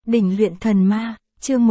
Đỉnh luyện thần ma, chương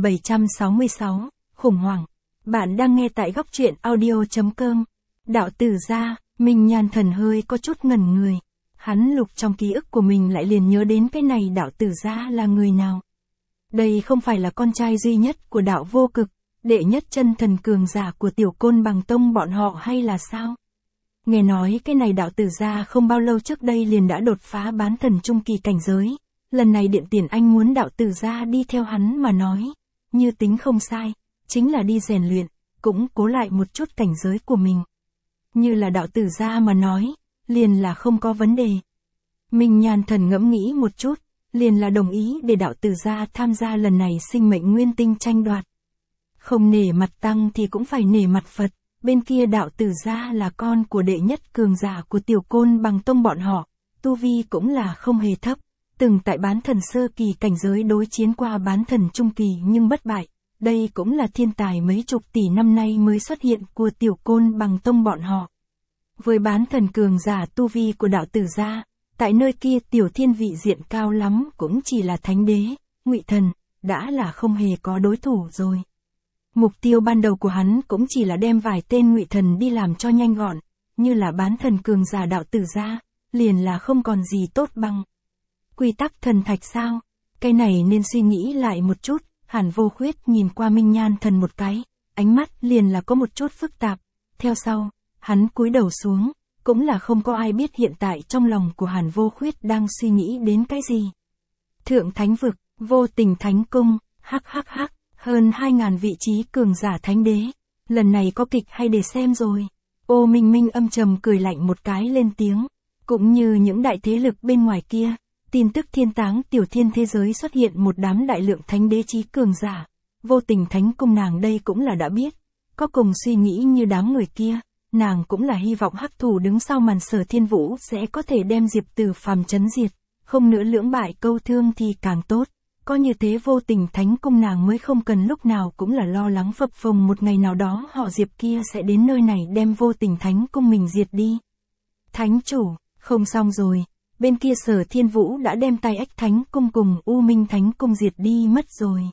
1766, khủng hoảng. Bạn đang nghe tại góc truyện audio.com. Đạo tử gia, Minh Nhan Thần hơi có chút ngẩn người. Hắn lục trong ký ức của mình lại liền nhớ đến cái này đạo tử gia là người nào. Đây không phải là con trai duy nhất của đạo vô cực, đệ nhất chân thần cường giả của tiểu côn bằng tông bọn họ hay là sao? Nghe nói cái này đạo tử gia không bao lâu trước đây liền đã đột phá bán thần trung kỳ cảnh giới. Lần này Điện Tiền Anh muốn đạo tử gia đi theo hắn mà nói, như tính không sai, chính là đi rèn luyện, cũng cố lại một chút cảnh giới của mình. Như là đạo tử gia mà nói, liền là không có vấn đề. Minh Nhan Thần ngẫm nghĩ một chút, liền là đồng ý để đạo tử gia tham gia lần này sinh mệnh nguyên tinh tranh đoạt. Không nể mặt tăng thì cũng phải nể mặt Phật, bên kia đạo tử gia là con của đệ nhất cường giả của tiểu côn bằng tông bọn họ, tu vi cũng là không hề thấp. Từng tại bán thần sơ kỳ cảnh giới đối chiến qua bán thần trung kỳ nhưng bất bại, đây cũng là thiên tài mấy chục tỷ năm nay mới xuất hiện của tiểu côn bằng tông bọn họ. Với bán thần cường giả tu vi của đạo tử gia, tại nơi kia tiểu thiên vị diện cao lắm cũng chỉ là thánh đế, ngụy thần, đã là không hề có đối thủ rồi. Mục tiêu ban đầu của hắn cũng chỉ là đem vài tên ngụy thần đi làm cho nhanh gọn, như là bán thần cường giả đạo tử gia, liền là không còn gì tốt bằng. Quy tắc thần thạch sao? Cái này nên suy nghĩ lại một chút. Hàn Vô Khuyết nhìn qua Minh Nhan Thần một cái, ánh mắt liền là có một chút phức tạp. Theo sau, hắn cúi đầu xuống, cũng là không có ai biết hiện tại trong lòng của Hàn Vô Khuyết đang suy nghĩ đến cái gì. Thượng Thánh Vực, Vô Tình Thánh Cung, hắc, hơn 2000 vị trí cường giả thánh đế. Lần này có kịch hay để xem rồi. Ô Minh Minh âm trầm cười lạnh một cái lên tiếng, cũng như những đại thế lực bên ngoài kia. Tin tức thiên táng tiểu thiên thế giới xuất hiện một đám đại lượng thánh đế chí cường giả. Vô Tình Thánh Cung nàng đây cũng là đã biết. Có cùng suy nghĩ như đám người kia, nàng cũng là hy vọng hắc thủ đứng sau màn Sở Thiên Vũ sẽ có thể đem Diệp Tử Phàm chấn diệt. Không nữa lưỡng bại câu thương thì càng tốt. Có như thế Vô Tình Thánh Cung nàng mới không cần lúc nào cũng là lo lắng phập phồng một ngày nào đó họ Diệp kia sẽ đến nơi này đem Vô Tình Thánh Cung mình diệt đi. Thánh chủ, không xong rồi. Bên kia Sở Thiên Vũ đã đem tay Ách Thánh Cung cùng U Minh Thánh Cung diệt đi mất rồi.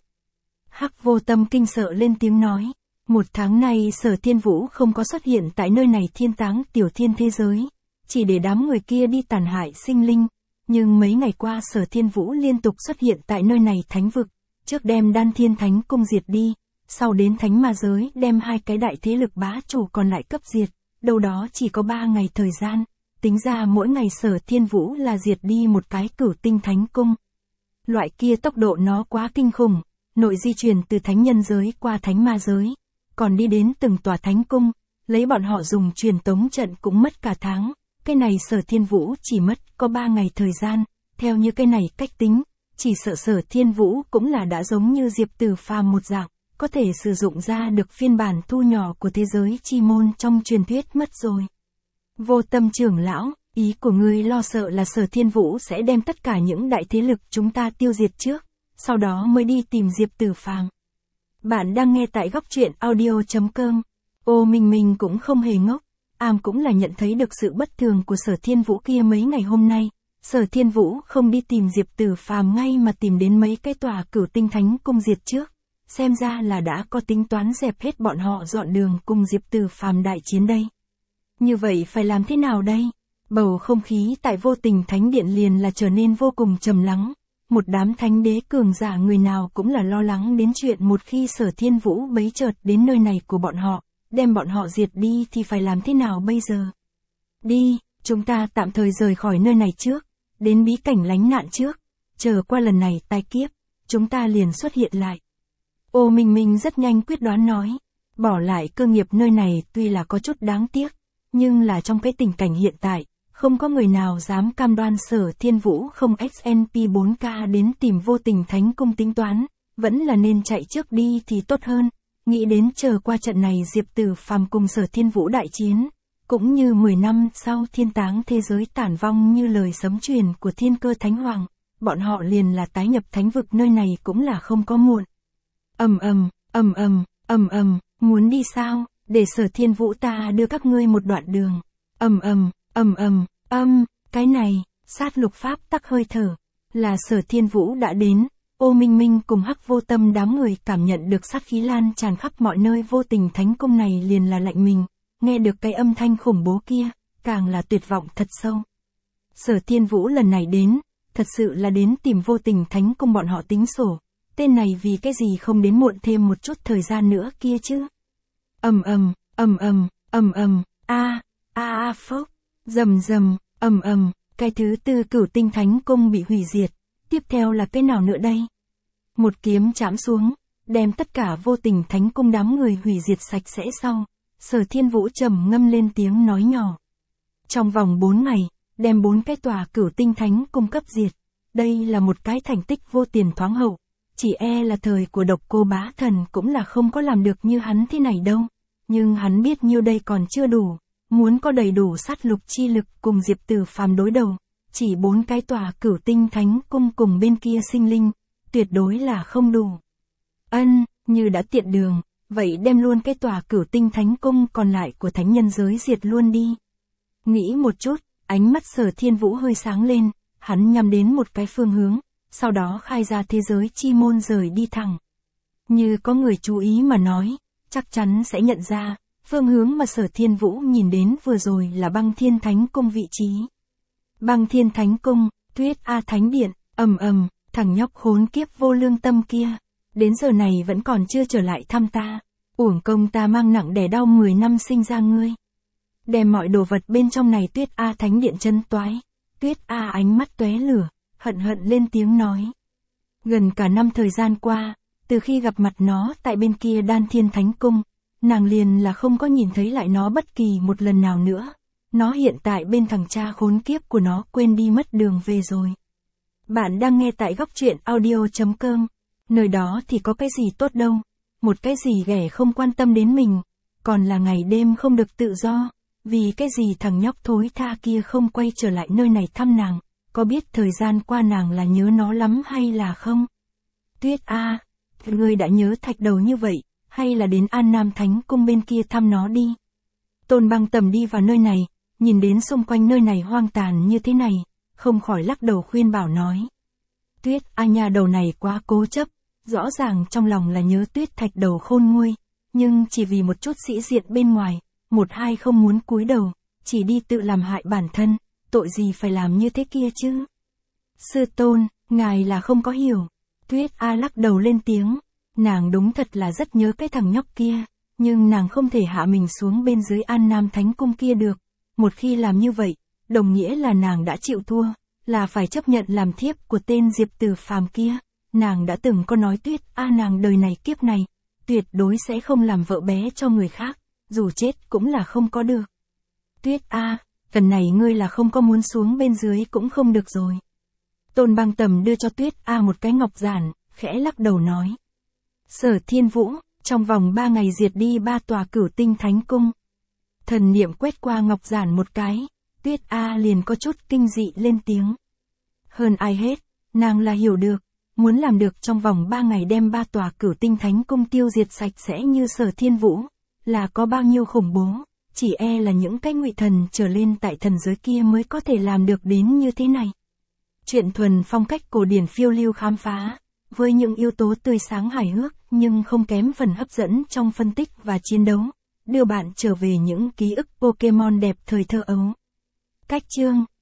Hắc Vô Tâm kinh sợ lên tiếng nói. Một tháng nay Sở Thiên Vũ không có xuất hiện tại nơi này thiên táng tiểu thiên thế giới. Chỉ để đám người kia đi tàn hại sinh linh. Nhưng mấy ngày qua Sở Thiên Vũ liên tục xuất hiện tại nơi này thánh vực. Trước đem Đan Thiên Thánh Cung diệt đi. Sau đến Thánh Ma Giới đem hai cái đại thế lực bá chủ còn lại cấp diệt. Đâu đó chỉ có 3 ngày thời gian. Tính ra mỗi ngày Sở Thiên Vũ là diệt đi một cái Cửu Tinh Thánh Cung. Loại kia tốc độ nó quá kinh khủng, nội di chuyển từ thánh nhân giới qua thánh ma giới, còn đi đến từng tòa thánh cung, lấy bọn họ dùng truyền tống trận cũng mất cả tháng. Cái này Sở Thiên Vũ chỉ mất có 3 ngày thời gian, theo như cái này cách tính, chỉ sợ Sở Thiên Vũ cũng là đã giống như Diệp Tử Phàm một dạng, có thể sử dụng ra được phiên bản thu nhỏ của thế giới chi môn trong truyền thuyết mất rồi. Vô Tâm trưởng lão, ý của ngươi lo sợ là Sở Thiên Vũ sẽ đem tất cả những đại thế lực chúng ta tiêu diệt trước, sau đó mới đi tìm Diệp Tử Phàm. Bạn đang nghe tại góc truyện audio.com. Ô Minh Minh cũng không hề ngốc, cũng là nhận thấy được sự bất thường của Sở Thiên Vũ kia mấy ngày hôm nay. Sở Thiên Vũ không đi tìm Diệp Tử Phàm ngay mà tìm đến mấy cái tòa Cửu Tinh Thánh Cung diệt trước, xem ra là đã có tính toán dẹp hết bọn họ dọn đường cùng Diệp Tử Phàm đại chiến đây. Như vậy phải làm thế nào đây? Bầu không khí tại Vô Tình Thánh Điện liền là trở nên vô cùng trầm lắng. Một đám thánh đế cường giả người nào cũng là lo lắng đến chuyện một khi Sở Thiên Vũ bấy chợt đến nơi này của bọn họ, đem bọn họ diệt đi thì phải làm thế nào bây giờ? Đi, chúng ta tạm thời rời khỏi nơi này trước, đến bí cảnh lánh nạn trước, chờ qua lần này tai kiếp, chúng ta liền xuất hiện lại. Ô Minh Minh rất nhanh quyết đoán nói, bỏ lại cơ nghiệp nơi này tuy là có chút đáng tiếc. Nhưng là trong cái tình cảnh hiện tại, không có người nào dám cam đoan Sở Thiên Vũ không XNP 4K đến tìm Vô Tình Thánh Cung tính toán, vẫn là nên chạy trước đi thì tốt hơn. Nghĩ đến chờ qua trận này Diệp Tử Phàm cùng Sở Thiên Vũ đại chiến, cũng như 10 năm sau thiên táng thế giới tản vong như lời sấm truyền của Thiên Cơ Thánh Hoàng, bọn họ liền là tái nhập thánh vực nơi này cũng là không có muộn. Muốn đi sao? Để Sở Thiên Vũ ta đưa các ngươi một đoạn đường. Cái này, sát lục pháp tắc hơi thở, là Sở Thiên Vũ đã đến, Ô Minh Minh cùng Hắc Vô Tâm đám người cảm nhận được sát khí lan tràn khắp mọi nơi, vô tình thánh cung này liền là lạnh mình, nghe được cái âm thanh khủng bố kia, càng là tuyệt vọng thật sâu. Sở Thiên Vũ lần này đến, thật sự là đến tìm vô tình thánh cung bọn họ tính sổ, tên này vì cái gì không đến muộn thêm một chút thời gian nữa kia chứ. Phốc, rầm, cái thứ tư Cửu Tinh Thánh Cung bị hủy diệt, tiếp theo là cái nào nữa đây? Một kiếm chạm xuống, đem tất cả vô tình thánh cung đám người hủy diệt sạch sẽ sau, Sở Thiên Vũ trầm ngâm lên tiếng nói nhỏ. Trong vòng 4 ngày, đem 4 cái tòa Cửu Tinh Thánh Cung cấp diệt, đây là một cái thành tích vô tiền thoáng hậu, chỉ e là thời của Độc Cô Bá Thần cũng là không có làm được như hắn thế này đâu, nhưng hắn biết nhiêu đây còn chưa đủ, muốn có đầy đủ sát lục chi lực cùng Diệp Tử Phàm đối đầu, chỉ 4 cái tòa Cửu Tinh Thánh Cung cùng bên kia sinh linh, tuyệt đối là không đủ. Như đã tiện đường, vậy đem luôn cái tòa Cửu Tinh Thánh Cung còn lại của thánh nhân giới diệt luôn đi. Nghĩ một chút, ánh mắt Sở Thiên Vũ hơi sáng lên, hắn nhắm đến một cái phương hướng, sau đó khai ra thế giới chi môn rời đi thẳng. Như có người chú ý mà nói, chắc chắn sẽ nhận ra, phương hướng mà Sở Thiên Vũ nhìn đến vừa rồi là Băng Thiên Thánh Cung vị trí. Băng Thiên Thánh Cung, Tuyết A Thánh Điện, thằng nhóc khốn kiếp vô lương tâm kia, đến giờ này vẫn còn chưa trở lại thăm ta, uổng công ta mang nặng đẻ đau 10 năm sinh ra ngươi. Đem mọi đồ vật bên trong này Tuyết A Thánh Điện chân toái, Tuyết A ánh mắt tóe lửa, hận lên tiếng nói. Gần cả năm thời gian qua, từ khi gặp mặt nó tại bên kia Đan Thiên Thánh Cung, nàng liền là không có nhìn thấy lại nó bất kỳ một lần nào nữa. Nó hiện tại bên thằng cha khốn kiếp của nó quên đi mất đường về rồi. Bạn đang nghe tại góc truyện audio.com. Nơi đó thì có cái gì tốt đâu. Một cái gì ghẻ không quan tâm đến mình. Còn là ngày đêm không được tự do. Vì cái gì thằng nhóc thối tha kia không quay trở lại nơi này thăm nàng. Có biết thời gian qua nàng là nhớ nó lắm hay là không? Tuyết A, ngươi đã nhớ thạch đầu như vậy. Hay là đến An Nam Thánh Cung bên kia thăm nó đi. Tôn Băng Tầm đi vào nơi này. Nhìn đến xung quanh nơi này hoang tàn như thế này, không khỏi lắc đầu khuyên bảo nói. Tuyết A nhà đầu này quá cố chấp, rõ ràng trong lòng là nhớ Tuyết thạch đầu khôn nguôi, nhưng chỉ vì một chút sĩ diện bên ngoài, một hai không muốn cúi đầu, chỉ đi tự làm hại bản thân, tội gì phải làm như thế kia chứ. Sư tôn, ngài là không có hiểu. Tuyết A lắc đầu lên tiếng, nàng đúng thật là rất nhớ cái thằng nhóc kia, nhưng nàng không thể hạ mình xuống bên dưới An Nam Thánh Cung kia được. Một khi làm như vậy, đồng nghĩa là nàng đã chịu thua, là phải chấp nhận làm thiếp của tên Diệp Tử Phàm kia. Nàng đã từng có nói Tuyết A nàng đời này kiếp này, tuyệt đối sẽ không làm vợ bé cho người khác, dù chết cũng là không có được. Tuyết A, lần này ngươi là không có muốn xuống bên dưới cũng không được rồi. Tôn Băng Tầm đưa cho Tuyết A một cái ngọc giản, khẽ lắc đầu nói. Sở Thiên Vũ, trong vòng 3 ngày diệt đi 3 tòa Cửu Tinh Thánh Cung. Thần niệm quét qua ngọc giản một cái, Tuyết A liền có chút kinh dị lên tiếng. Hơn ai hết, nàng là hiểu được, muốn làm được trong vòng 3 ngày đem 3 tòa Cửu Tinh Thánh Cung tiêu diệt sạch sẽ như Sở Thiên Vũ, là có bao nhiêu khủng bố, chỉ e là những cái ngụy thần trở lên tại thần giới kia mới có thể làm được đến như thế này. Truyện thuần phong cách cổ điển phiêu lưu khám phá, với những yếu tố tươi sáng hài hước nhưng không kém phần hấp dẫn trong phân tích và chiến đấu, đưa bạn trở về những ký ức Pokemon đẹp thời thơ ấu. Cách chương